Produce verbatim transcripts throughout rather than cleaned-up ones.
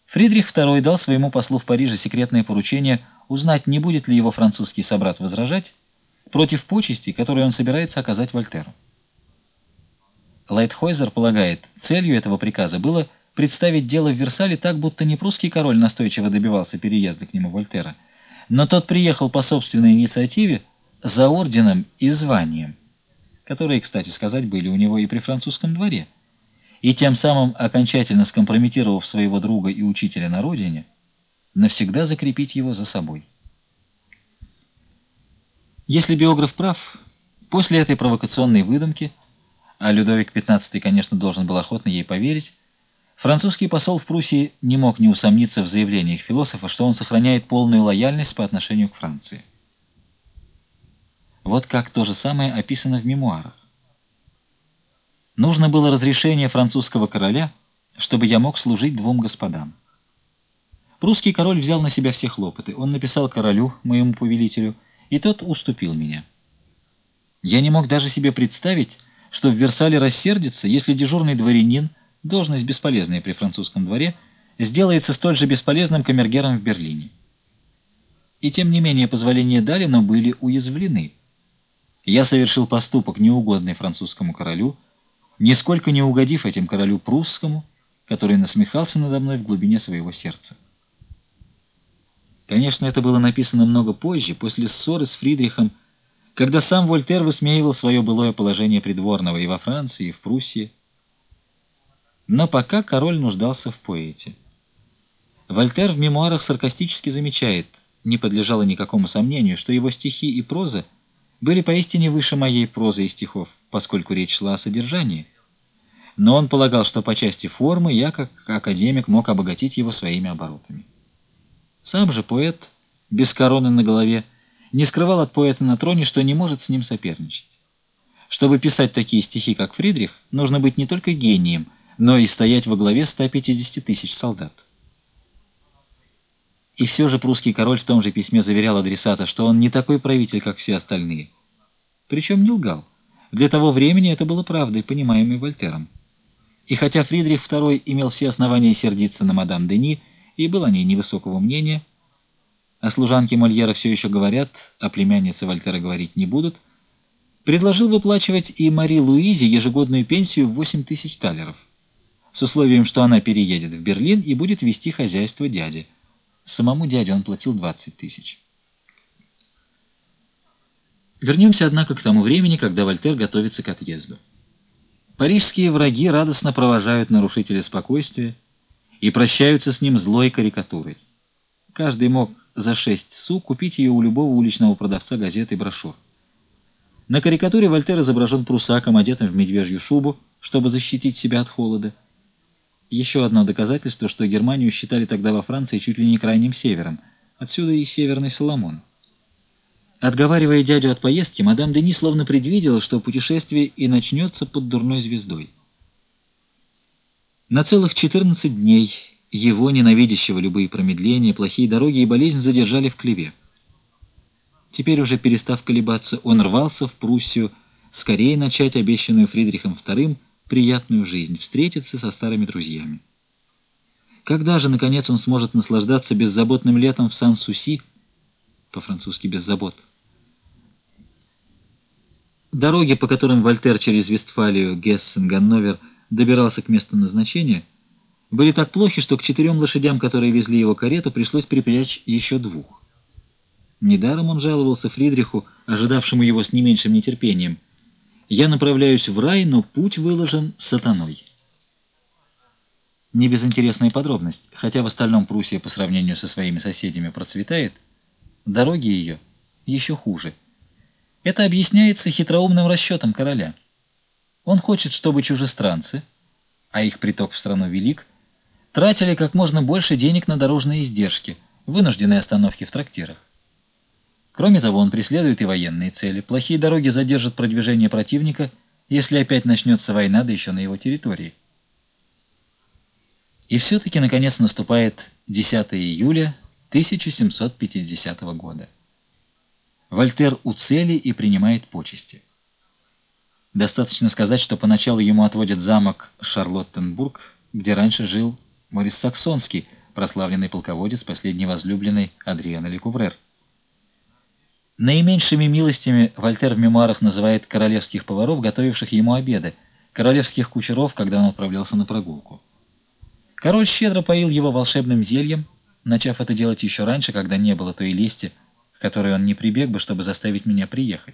Фридрих второй дал своему послу в Париже секретное поручение узнать, не будет ли его французский собрат возражать против почестей, которые он собирается оказать Вольтеру. Лайтхойзер полагает, целью этого приказа было представить дело в Версале так, будто не прусский король настойчиво добивался переезда к нему Вольтера, но тот приехал по собственной инициативе за орденом и званием, которые, кстати сказать, были у него и при французском дворе, и тем самым, окончательно скомпрометировав своего друга и учителя на родине, навсегда закрепить его за собой. Если биограф прав, после этой провокационной выдумки, а Людовик пятнадцатый, конечно, должен был охотно ей поверить, французский посол в Пруссии не мог не усомниться в заявлениях философа, что он сохраняет полную лояльность по отношению к Франции. Вот как то же самое описано в мемуарах. Нужно было разрешение французского короля, чтобы я мог служить двум господам. Прусский король взял на себя все хлопоты. Он написал королю, моему повелителю, и тот уступил меня. Я не мог даже себе представить, что в Версале рассердится, если дежурный дворянин, должность бесполезная при французском дворе, сделается столь же бесполезным камергером в Берлине. И тем не менее позволения дали, но были уязвлены. Я совершил поступок, неугодный французскому королю, нисколько не угодив этим королю прусскому, который насмехался надо мной в глубине своего сердца. Конечно, это было написано много позже, после ссоры с Фридрихом, когда сам Вольтер высмеивал свое былое положение придворного и во Франции, и в Пруссии. Но пока король нуждался в поэте. Вольтер в мемуарах саркастически замечает, не подлежало никакому сомнению, что его стихи и проза были поистине выше моей прозы и стихов, поскольку речь шла о содержании. Но он полагал, что по части формы я, как академик, мог обогатить его своими оборотами. Сам же поэт, без короны на голове, не скрывал от поэта на троне, что не может с ним соперничать. Чтобы писать такие стихи, как Фридрих, нужно быть не только гением, но и стоять во главе ста пятидесяти тысяч солдат. И все же прусский король в том же письме заверял адресата, что он не такой правитель, как все остальные. Причем не лгал. Для того времени это было правдой, понимаемой Вольтером. И хотя Фридрих второй имел все основания сердиться на мадам Дени и был о ней невысокого мнения, а служанки Мольера все еще говорят, а племянницы Вольтера говорить не будут, предложил выплачивать и Мари Луизе ежегодную пенсию в восемь тысяч талеров, с условием, что она переедет в Берлин и будет вести хозяйство дяди. Самому дяде он платил двадцать тысяч. Вернемся, однако, к тому времени, когда Вольтер готовится к отъезду. Парижские враги радостно провожают нарушителя спокойствия и прощаются с ним злой карикатурой. Каждый мог за шесть су купить ее у любого уличного продавца газет и брошюр. На карикатуре Вольтер изображен прусаком, одетым в медвежью шубу, чтобы защитить себя от холода. Еще одно доказательство, что Германию считали тогда во Франции чуть ли не крайним севером, отсюда и Северный Соломон. Отговаривая дядю от поездки, мадам Дени словно предвидела, что путешествие и начнется под дурной звездой. На целых четырнадцать дней его, ненавидящего любые промедления, плохие дороги и болезнь, задержали в Клеве. Теперь уже перестав колебаться, он рвался в Пруссию, скорее начать обещанную Фридрихом вторым приятную жизнь, встретиться со старыми друзьями. Когда же, наконец, он сможет наслаждаться беззаботным летом в Сан-Суси, по-французски «без забот»? Дороги, по которым Вольтер через Вестфалию, Гессен, Ганновер добирался к месту назначения, были так плохи, что к четырем лошадям, которые везли его карету, пришлось припрячь еще двух. Недаром он жаловался Фридриху, ожидавшему его с не меньшим нетерпением: «Я направляюсь в рай, но путь выложен сатаной». Не безинтересная подробность, хотя в остальном Пруссия по сравнению со своими соседями процветает, дороги ее еще хуже. Это объясняется хитроумным расчетом короля. Он хочет, чтобы чужестранцы, а их приток в страну велик, тратили как можно больше денег на дорожные издержки, вынужденные остановки в трактирах. Кроме того, он преследует и военные цели. Плохие дороги задержат продвижение противника, если опять начнется война, да еще на его территории. И все-таки, наконец, наступает десятого июля тысяча семьсот пятидесятого года. Вольтер у цели и принимает почести. Достаточно сказать, что поначалу ему отводят замок Шарлоттенбург, где раньше жил Морис Саксонский, прославленный полководец, последний возлюбленный Адриана Лекуврер. Наименьшими милостями Вольтер в мемуарах называет королевских поваров, готовивших ему обеды, королевских кучеров, когда он отправлялся на прогулку. Король щедро поил его волшебным зельем, начав это делать еще раньше, когда не было той лести, к которой он не прибег бы, чтобы заставить меня приехать.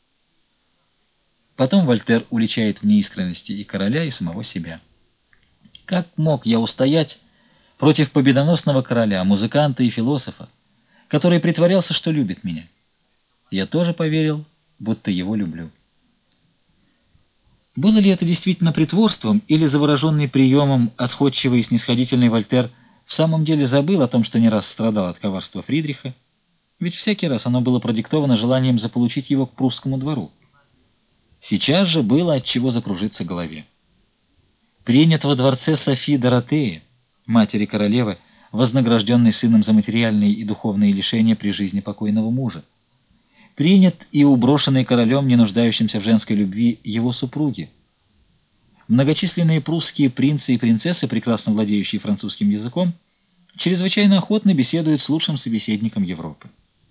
Потом Вольтер уличает в неискренности и короля, и самого себя. Как мог я устоять против победоносного короля, музыканта и философа, который притворялся, что любит меня? Я тоже поверил, будто его люблю. Было ли это действительно притворством, или завороженный приемом отходчивый и снисходительный Вольтер в самом деле забыл о том, что не раз страдал от коварства Фридриха? Ведь всякий раз оно было продиктовано желанием заполучить его к прусскому двору. Сейчас же было от чего закружиться голове. Принят во дворце Софии Доротеи, матери королевы, вознагражденной сыном за материальные и духовные лишения при жизни покойного мужа. Принят и уброшенный королем, не нуждающимся в женской любви, его супруги. Многочисленные прусские принцы и принцессы, прекрасно владеющие французским языком, чрезвычайно охотно беседуют с лучшим собеседником Европы.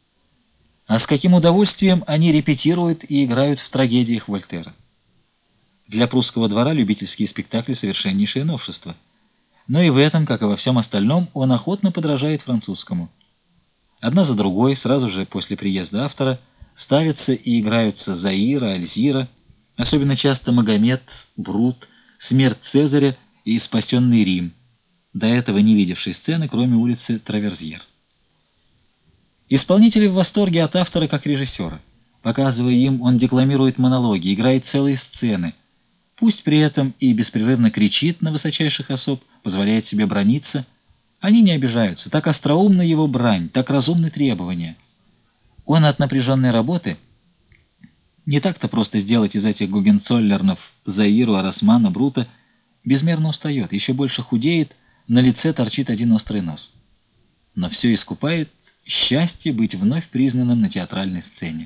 А с каким удовольствием они репетируют и играют в трагедиях Вольтера. Для прусского двора любительские спектакли — совершеннейшее новшество. Но и в этом, как и во всем остальном, он охотно подражает французскому. Одна за другой, сразу же после приезда автора, ставятся и играются Заира, Альзира, особенно часто Магомед, Брут, смерть Цезаря и спасенный Рим, до этого не видевший сцены, кроме улицы Траверзьер. Исполнители в восторге от автора как режиссера. Показывая им, он декламирует монологи, играет целые сцены. Пусть при этом и беспрерывно кричит на высочайших особ, позволяет себе браниться. Они не обижаются. Так остроумна его брань, так разумны требования. Он от напряженной работы не так-то просто сделать из этих Гогенцоллернов Заиру, Арасмана, Брута, безмерно устает, еще больше худеет, на лице торчит один острый нос. Но все искупает счастье быть вновь признанным на театральной сцене.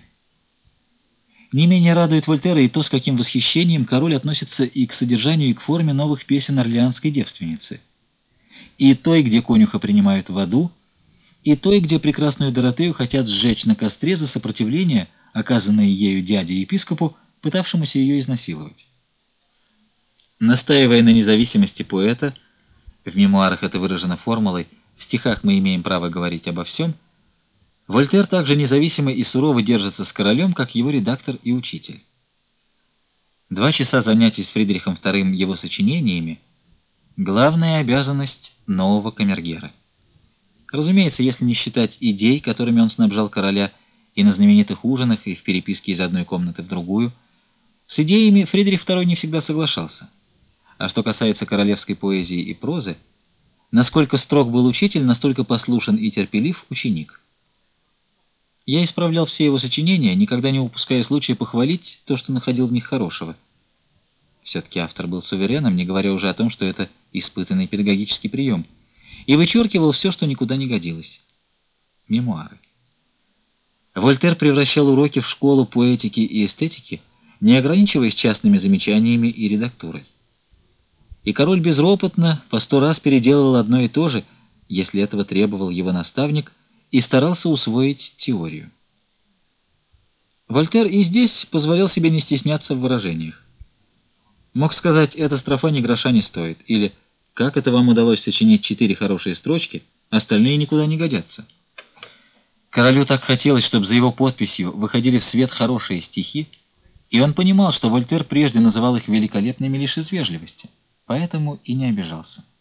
Не менее радует Вольтера и то, с каким восхищением король относится и к содержанию, и к форме новых песен орлеанской девственницы. И той, где конюха принимают в аду, и той, где прекрасную Доротею хотят сжечь на костре за сопротивление, оказанное ею дяде-епископу, пытавшемуся ее изнасиловать. Настаивая на независимости поэта, в мемуарах это выражено формулой «в стихах мы имеем право говорить обо всем», Вольтер также независимо и сурово держится с королем, как его редактор и учитель. Два часа занятий с Фридрихом вторым его сочинениями — главная обязанность нового камергера. Разумеется, если не считать идей, которыми он снабжал короля и на знаменитых ужинах, и в переписке из одной комнаты в другую, с идеями Фридрих второй не всегда соглашался. А что касается королевской поэзии и прозы, насколько строг был учитель, настолько послушен и терпелив ученик. Я исправлял все его сочинения, никогда не упуская случая похвалить то, что находил в них хорошего. Все-таки автор был сувереном, не говоря уже о том, что это испытанный педагогический прием, и вычеркивал все, что никуда не годилось. Мемуары. Вольтер превращал уроки в школу поэтики и эстетики, не ограничиваясь частными замечаниями и редактурой. И король безропотно по сто раз переделывал одно и то же, если этого требовал его наставник, и старался усвоить теорию. Вольтер и здесь позволял себе не стесняться в выражениях. Мог сказать: «Эта строфа ни гроша не стоит», или «Как это вам удалось сочинить четыре хорошие строчки, остальные никуда не годятся». Королю так хотелось, чтобы за его подписью выходили в свет хорошие стихи, и он понимал, что Вольтер прежде называл их великолепными лишь из вежливости, поэтому и не обижался.